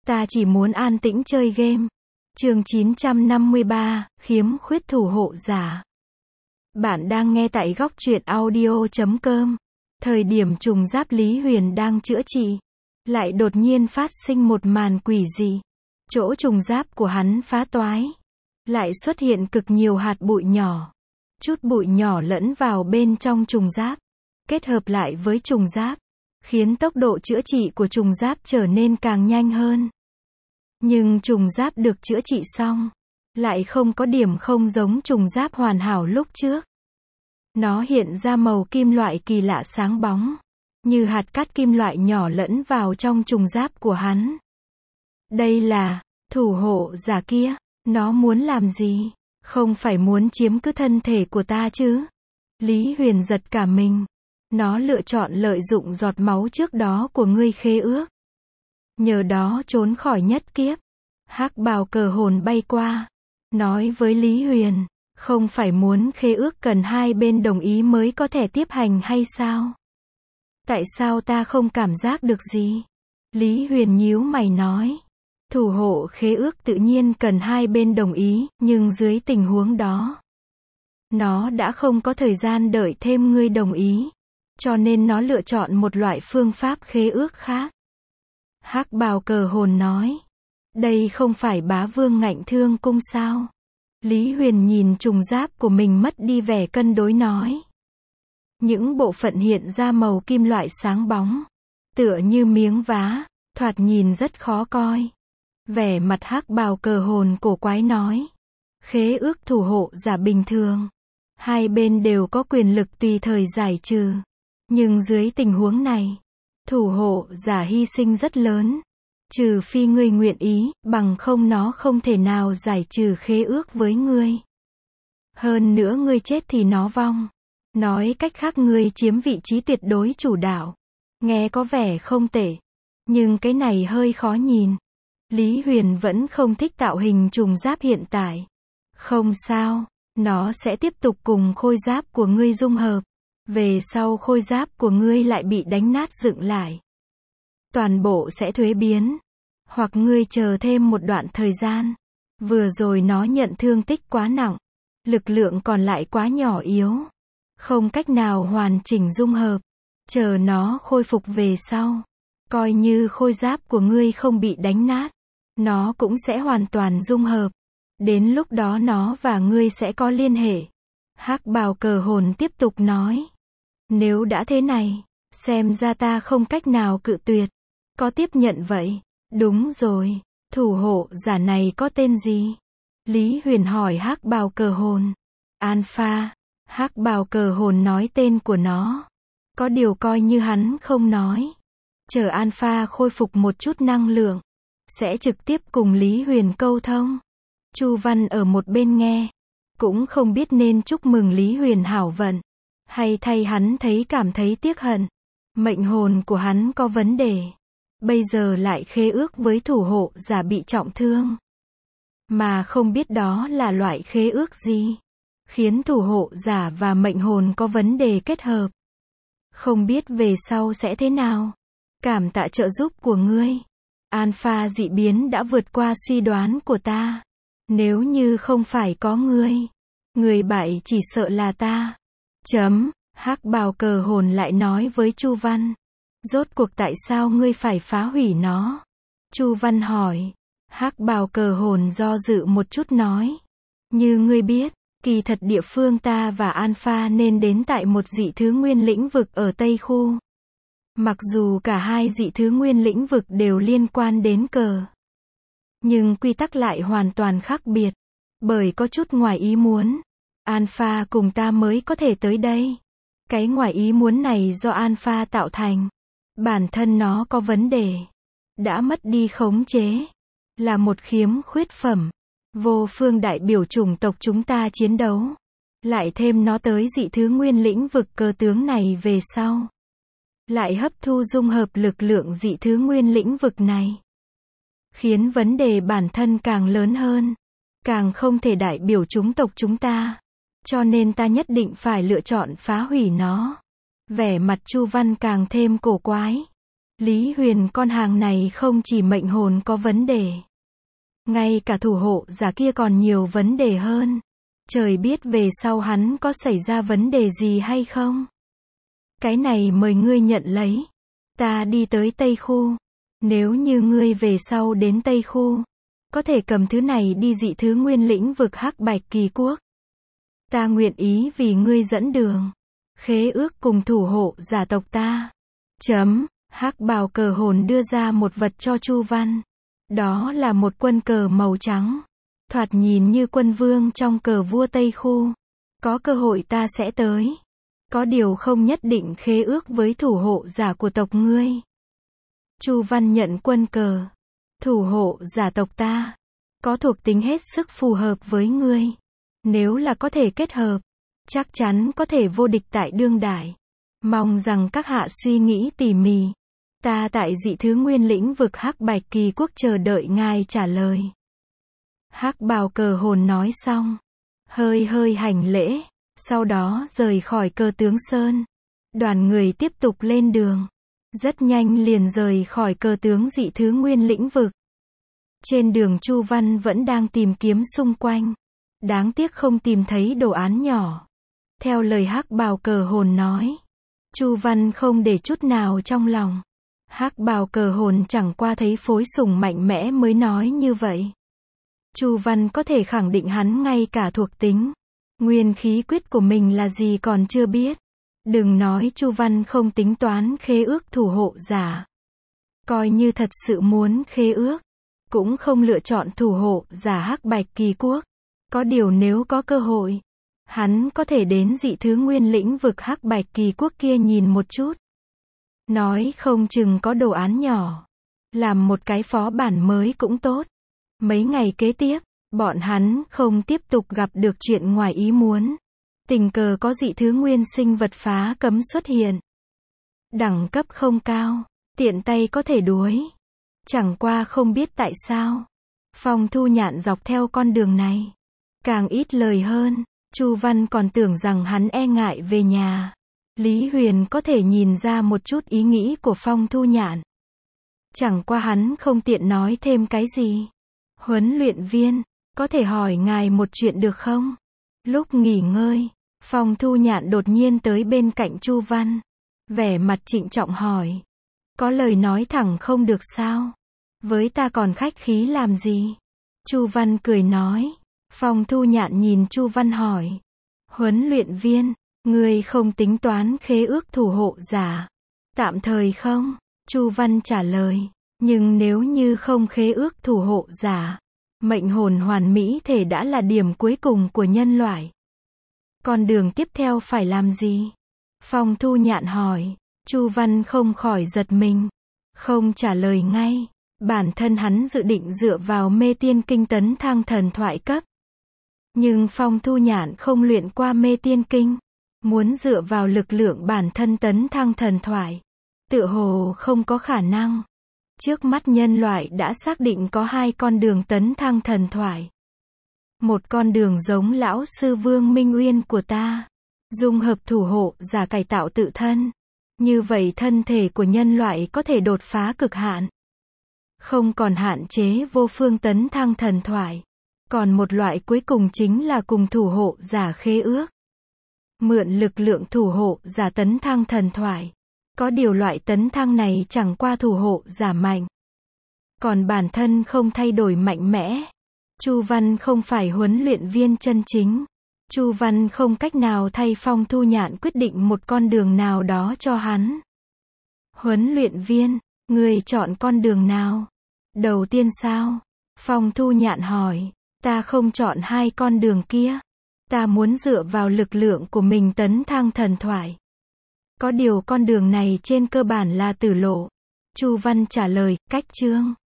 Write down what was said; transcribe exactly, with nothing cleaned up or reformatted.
Ta chỉ muốn an tĩnh chơi game. Chương chín trăm năm mươi ba, khiếm khuyết thủ hộ giả. Bạn đang nghe tại góc truyện audio chấm com. Thời điểm trùng giáp Lý Huyền đang chữa trị, lại đột nhiên phát sinh một màn quỷ dị. Chỗ trùng giáp của hắn phá toái, lại xuất hiện cực nhiều hạt bụi nhỏ. Chút bụi nhỏ lẫn vào bên trong trùng giáp, kết hợp lại với trùng giáp, khiến tốc độ chữa trị của trùng giáp trở nên càng nhanh hơn. Nhưng trùng giáp được chữa trị xong, lại không có điểm không giống trùng giáp hoàn hảo lúc trước. Nó hiện ra màu kim loại kỳ lạ sáng bóng, như hạt cát kim loại nhỏ lẫn vào trong trùng giáp của hắn. Đây là thủ hộ giả kia, nó muốn làm gì? Không phải muốn chiếm cứ thân thể của ta chứ? Lý Huyền giật cả mình. Nó lựa chọn lợi dụng giọt máu trước đó của ngươi khế ước, nhờ đó trốn khỏi nhất kiếp. Hắc bào cờ hồn bay qua, nói với Lý Huyền, không phải muốn khế ước cần hai bên đồng ý mới có thể tiếp hành hay sao? Tại sao ta không cảm giác được gì? Lý Huyền nhíu mày nói, thủ hộ khế ước tự nhiên cần hai bên đồng ý, nhưng dưới tình huống đó, nó đã không có thời gian đợi thêm ngươi đồng ý, cho nên nó lựa chọn một loại phương pháp khế ước khác. Hắc bào cờ hồn nói, đây không phải bá vương ngạnh thương cung sao? Lý Huyền nhìn trùng giáp của mình mất đi vẻ cân đối nói. Những bộ phận hiện ra màu kim loại sáng bóng, tựa như miếng vá, thoạt nhìn rất khó coi. Vẻ mặt hắc bào cờ hồn cổ quái nói, khế ước thủ hộ giả bình thường, hai bên đều có quyền lực tùy thời giải trừ. Nhưng dưới tình huống này, thủ hộ giả hy sinh rất lớn. Trừ phi ngươi nguyện ý, bằng không nó không thể nào giải trừ khế ước với ngươi. Hơn nữa ngươi chết thì nó vong. Nói cách khác ngươi chiếm vị trí tuyệt đối chủ đạo. Nghe có vẻ không tệ, nhưng cái này hơi khó nhìn. Lý Huyền vẫn không thích tạo hình trùng giáp hiện tại. Không sao, nó sẽ tiếp tục cùng khôi giáp của ngươi dung hợp. Về sau khôi giáp của ngươi lại bị đánh nát dựng lại, toàn bộ sẽ thuế biến. Hoặc ngươi chờ thêm một đoạn thời gian. Vừa rồi nó nhận thương tích quá nặng, lực lượng còn lại quá nhỏ yếu, không cách nào hoàn chỉnh dung hợp. Chờ nó khôi phục về sau, coi như khôi giáp của ngươi không bị đánh nát, nó cũng sẽ hoàn toàn dung hợp. Đến lúc đó nó và ngươi sẽ có liên hệ. Hắc bào cờ hồn tiếp tục nói, nếu đã thế này, xem ra ta không cách nào cự tuyệt. Có tiếp nhận vậy? Đúng rồi, thủ hộ giả này có tên gì? Lý Huyền hỏi hắc bào cờ hồn. Alpha. Hắc bào cờ hồn nói tên của nó. Có điều coi như hắn không nói. Chờ Alpha khôi phục một chút năng lượng, sẽ trực tiếp cùng Lý Huyền câu thông. Chu Văn ở một bên nghe, cũng không biết nên chúc mừng Lý Huyền hảo vận, hay thay hắn thấy cảm thấy tiếc hận. Mệnh hồn của hắn có vấn đề, bây giờ lại khế ước với thủ hộ giả bị trọng thương, mà không biết đó là loại khế ước gì, khiến thủ hộ giả và mệnh hồn có vấn đề kết hợp. Không biết về sau sẽ thế nào. Cảm tạ trợ giúp của ngươi. Alpha dị biến đã vượt qua suy đoán của ta. Nếu như không phải có ngươi, người bại chỉ sợ là ta. Chấm. Hắc bào cờ hồn lại nói với Chu Văn, rốt cuộc tại sao ngươi phải phá hủy nó? Chu Văn hỏi. Hắc bào cờ hồn do dự một chút nói, như ngươi biết, kỳ thật địa phương ta và Alpha nên đến tại một dị thứ nguyên lĩnh vực ở Tây Khu. Mặc dù cả hai dị thứ nguyên lĩnh vực đều liên quan đến cờ, nhưng quy tắc lại hoàn toàn khác biệt. Bởi có chút ngoài ý muốn, Alpha cùng ta mới có thể tới đây. Cái ngoài ý muốn này do Alpha tạo thành. Bản thân nó có vấn đề, đã mất đi khống chế, là một khiếm khuyết phẩm. Vô phương đại biểu chủng tộc chúng ta chiến đấu, lại thêm nó tới dị thứ nguyên lĩnh vực cơ tướng này về sau, lại hấp thu dung hợp lực lượng dị thứ nguyên lĩnh vực này, khiến vấn đề bản thân càng lớn hơn, càng không thể đại biểu chủng tộc chúng ta. Cho nên ta nhất định phải lựa chọn phá hủy nó. Vẻ mặt Chu Văn càng thêm cổ quái. Lý Huyền con hàng này không chỉ mệnh hồn có vấn đề. Ngay cả thủ hộ giả kia còn nhiều vấn đề hơn. Trời biết về sau hắn có xảy ra vấn đề gì hay không. Cái này mời ngươi nhận lấy. Ta đi tới Tây Khu. Nếu như ngươi về sau đến Tây Khu, có thể cầm thứ này đi dị thứ nguyên lĩnh vực Hắc Bạch Kỳ Quốc. Ta nguyện ý vì ngươi dẫn đường. Khế ước cùng thủ hộ giả tộc ta. Chấm. Hắc bào cờ hồn đưa ra một vật cho Chu Văn. Đó là một quân cờ màu trắng. Thoạt nhìn như quân vương trong cờ vua Tây Khu. Có cơ hội ta sẽ tới. Có điều không nhất định khế ước với thủ hộ giả của tộc ngươi. Chu Văn nhận quân cờ. Thủ hộ giả tộc ta. Có thuộc tính hết sức phù hợp với ngươi. Nếu là có thể kết hợp, chắc chắn có thể vô địch tại đương đại. Mong rằng các hạ suy nghĩ tỉ mỉ. Ta tại dị thứ nguyên lĩnh vực Hắc Bạch Kỳ Quốc chờ đợi ngài trả lời. Hắc bào cờ hồn nói xong. Hơi hơi hành lễ. Sau đó rời khỏi Cờ Tướng Sơn. Đoàn người tiếp tục lên đường. Rất nhanh liền rời khỏi Cờ Tướng dị thứ nguyên lĩnh vực. Trên đường Chu Văn vẫn đang tìm kiếm xung quanh. Đáng tiếc không tìm thấy đồ án nhỏ. Theo lời Hắc bào cờ hồn nói, Chu Văn không để chút nào trong lòng. Hắc bào cờ hồn chẳng qua thấy phối sủng mạnh mẽ mới nói như vậy. Chu Văn có thể khẳng định hắn ngay cả thuộc tính, nguyên khí quyết của mình là gì còn chưa biết. Đừng nói Chu Văn không tính toán khế ước thủ hộ giả. Coi như thật sự muốn khế ước, cũng không lựa chọn thủ hộ giả Hắc Bạch Kỳ Quốc. Có điều nếu có cơ hội, hắn có thể đến dị thứ nguyên lĩnh vực Hắc Bạch Kỳ Quốc kia nhìn một chút. Nói không chừng có đồ án nhỏ. Làm một cái phó bản mới cũng tốt. Mấy ngày kế tiếp, bọn hắn không tiếp tục gặp được chuyện ngoài ý muốn. Tình cờ có dị thứ nguyên sinh vật phá cấm xuất hiện. Đẳng cấp không cao, tiện tay có thể đuối. Chẳng qua không biết tại sao. Phong Thu Nhạn dọc theo con đường này. Càng ít lời hơn, Chu Văn còn tưởng rằng hắn e ngại về nhà. Lý Huyền có thể nhìn ra một chút ý nghĩ của Phong Thu Nhạn. Chẳng qua hắn không tiện nói thêm cái gì. Huấn luyện viên, có thể hỏi ngài một chuyện được không? Lúc nghỉ ngơi, Phong Thu Nhạn đột nhiên tới bên cạnh Chu Văn. Vẻ mặt trịnh trọng hỏi. Có lời nói thẳng không được sao? Với ta còn khách khí làm gì? Chu Văn cười nói. Phong Thu Nhạn nhìn Chu Văn hỏi. Huấn luyện viên, ngươi không tính toán khế ước thủ hộ giả? Tạm thời không, Chu Văn trả lời. Nhưng nếu như không khế ước thủ hộ giả, mệnh hồn hoàn mỹ thể đã là điểm cuối cùng của nhân loại. Con đường tiếp theo phải làm gì? Phong Thu Nhạn hỏi. Chu Văn không khỏi giật mình. Không trả lời ngay. Bản thân hắn dự định dựa vào mê tiên kinh tấn thăng thần thoại cấp. Nhưng Phong Thu Nhạn không luyện qua mê tiên kinh. Muốn dựa vào lực lượng bản thân tấn thăng thần thoại, tựa hồ không có khả năng. Trước mắt nhân loại đã xác định có hai con đường tấn thăng thần thoại. Một con đường giống lão sư Vương Minh Uyên của ta, dung hợp thủ hộ giả cải tạo tự thân. Như vậy thân thể của nhân loại có thể đột phá cực hạn. Không còn hạn chế vô phương tấn thăng thần thoại. Còn một loại cuối cùng chính là cùng thủ hộ giả khế ước. Mượn lực lượng thủ hộ giả tấn thăng thần thoại. Có điều loại tấn thăng này chẳng qua thủ hộ giả mạnh. Còn bản thân không thay đổi mạnh mẽ. Chu Văn không phải huấn luyện viên chân chính. Chu Văn không cách nào thay Phong Thu Nhạn quyết định một con đường nào đó cho hắn. Huấn luyện viên, người chọn con đường nào? Đầu tiên sao? Phong Thu Nhạn hỏi. Ta không chọn hai con đường kia. Ta muốn dựa vào lực lượng của mình tấn thăng thần thoại. Có điều con đường này trên cơ bản là tử lộ. Chu Văn trả lời, cách chương.